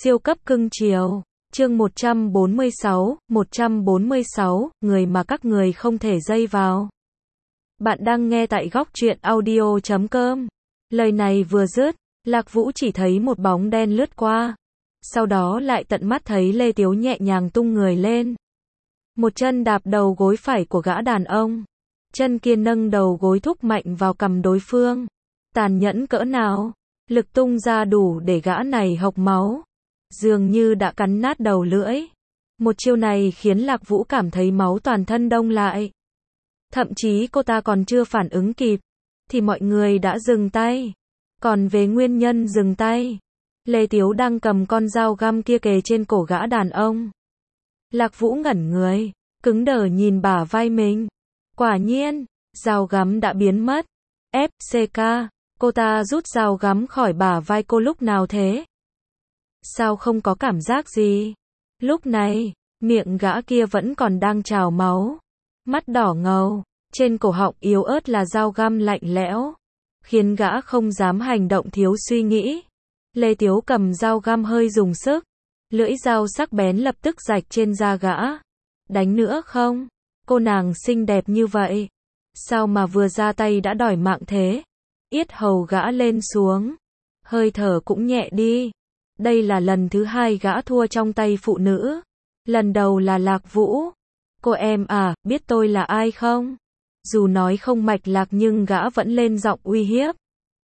Siêu cấp cưng chiều. Chương 146, người mà các người không thể dây vào. Bạn đang nghe tại góc truyện audio.com. Lời này vừa dứt, Lạc Vũ chỉ thấy một bóng đen lướt qua. Sau đó lại tận mắt thấy Lê Tiếu nhẹ nhàng tung người lên. Một chân đạp đầu gối phải của gã đàn ông. Chân kia nâng đầu gối thúc mạnh vào cằm đối phương. Tàn nhẫn cỡ nào, lực tung ra đủ để gã này hộc máu. Dường như đã cắn nát đầu lưỡi. Một chiêu này khiến Lạc Vũ cảm thấy máu toàn thân đông lại. Thậm chí cô ta còn chưa phản ứng kịp, thì mọi người đã dừng tay. Còn về nguyên nhân dừng tay, Lê Tiếu đang cầm con dao găm kia kề trên cổ gã đàn ông. Lạc Vũ ngẩn người, cứng đờ nhìn bả vai mình. Quả nhiên, dao găm đã biến mất. FCK, cô ta rút dao găm khỏi bả vai cô lúc nào thế? Sao không có cảm giác gì? Lúc này, miệng gã kia vẫn còn đang trào máu. Mắt đỏ ngầu, trên cổ họng yếu ớt là dao găm lạnh lẽo, khiến gã không dám hành động thiếu suy nghĩ. Lê Tiếu cầm dao găm hơi dùng sức, lưỡi dao sắc bén lập tức rạch trên da gã. Đánh nữa không? Cô nàng xinh đẹp như vậy, sao mà vừa ra tay đã đòi mạng thế? Yết hầu gã lên xuống, hơi thở cũng nhẹ đi. Đây là lần thứ hai gã thua trong tay phụ nữ. Lần đầu là Lạc Vũ. Cô em à, biết tôi là ai không? Dù nói không mạch lạc nhưng gã vẫn lên giọng uy hiếp.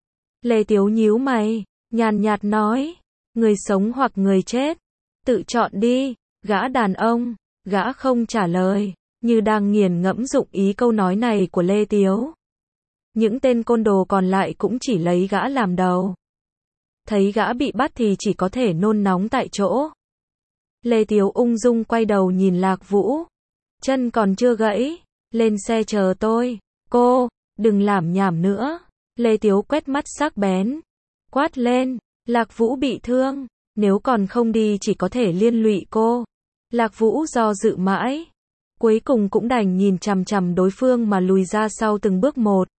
Lê Tiếu nhíu mày, nhàn nhạt nói, người sống hoặc người chết, tự chọn đi. Gã đàn ông, gã không trả lời, như đang nghiền ngẫm dụng ý câu nói này của Lê Tiếu. Những tên côn đồ còn lại cũng chỉ lấy gã làm đầu. Thấy gã bị bắt thì chỉ có thể nôn nóng tại chỗ. Lê Tiếu ung dung quay đầu nhìn Lạc Vũ. Chân còn chưa gãy, lên xe chờ tôi. Cô, đừng lảm nhảm nữa. Lê Tiếu quét mắt sắc bén, quát lên. Lạc Vũ bị thương, nếu còn không đi chỉ có thể liên lụy cô. Lạc Vũ do dự mãi, cuối cùng cũng đành nhìn chằm chằm đối phương mà lùi ra sau từng bước một.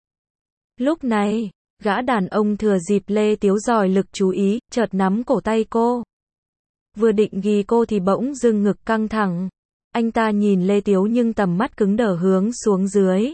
Lúc này, gã đàn ông thừa dịp Lê Tiếu dòi lực chú ý, chợt nắm cổ tay cô. Vừa định ghi cô thì bỗng dưng ngực căng thẳng. Anh ta nhìn Lê Tiếu nhưng tầm mắt cứng đờ hướng xuống dưới.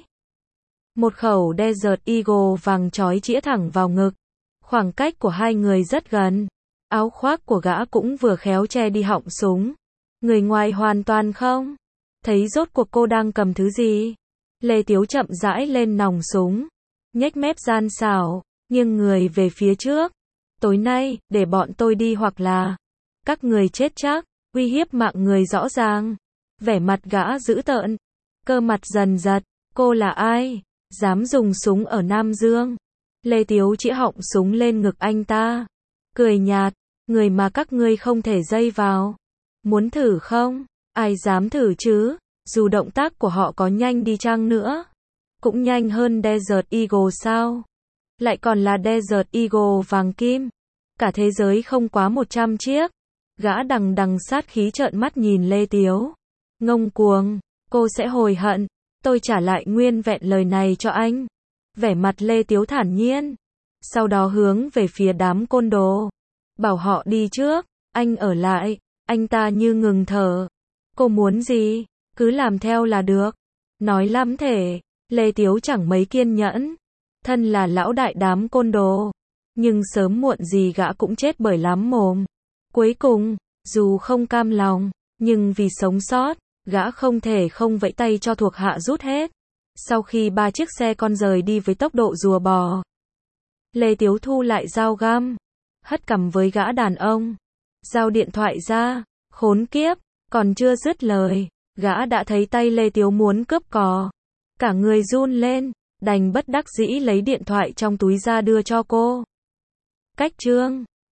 Một khẩu Desert Eagle vàng chói chĩa thẳng vào ngực. Khoảng cách của hai người rất gần. Áo khoác của gã cũng vừa khéo che đi họng súng. Người ngoài hoàn toàn không thấy rốt cuộc cô đang cầm thứ gì. Lê Tiếu chậm rãi lên nòng súng, nhếch mép gian xảo, nghiêng người về phía trước. Tối nay, để bọn tôi đi hoặc là các người chết chắc. Uy hiếp mạng người rõ ràng. Vẻ mặt gã dữ tợn, cơ mặt dần giật. Cô là ai? Dám dùng súng ở Nam Dương? Lê Tiếu chĩa họng súng lên ngực anh ta, cười nhạt. Người mà các ngươi không thể dây vào. Muốn thử không? Ai dám thử chứ? Dù động tác của họ có nhanh đi chăng nữa, cũng nhanh hơn Desert Eagle sao? Lại còn là Desert Eagle vàng kim. Cả thế giới không quá 100 chiếc. Gã đằng đằng sát khí trợn mắt nhìn Lê Tiếu. Ngông cuồng, cô sẽ hối hận. Tôi trả lại nguyên vẹn lời này cho anh. Vẻ mặt Lê Tiếu thản nhiên. Sau đó hướng về phía đám côn đồ. Bảo họ đi trước, anh ở lại. Anh ta như ngừng thở. Cô muốn gì? Cứ làm theo là được. Nói lắm thể. Lê Tiếu chẳng mấy kiên nhẫn. Thân là lão đại đám côn đồ, nhưng sớm muộn gì gã cũng chết bởi lắm mồm. Cuối cùng, dù không cam lòng, nhưng vì sống sót, gã không thể không vẫy tay cho thuộc hạ rút hết. Sau khi 3 chiếc xe con rời đi với tốc độ rùa bò, Lê Tiếu thu lại dao găm, hất cằm với gã đàn ông. Giao điện thoại ra. Khốn kiếp, còn chưa dứt lời, gã đã thấy tay Lê Tiếu muốn cướp cò. Cả người run lên, đành bất đắc dĩ lấy điện thoại trong túi ra đưa cho cô. Cách chương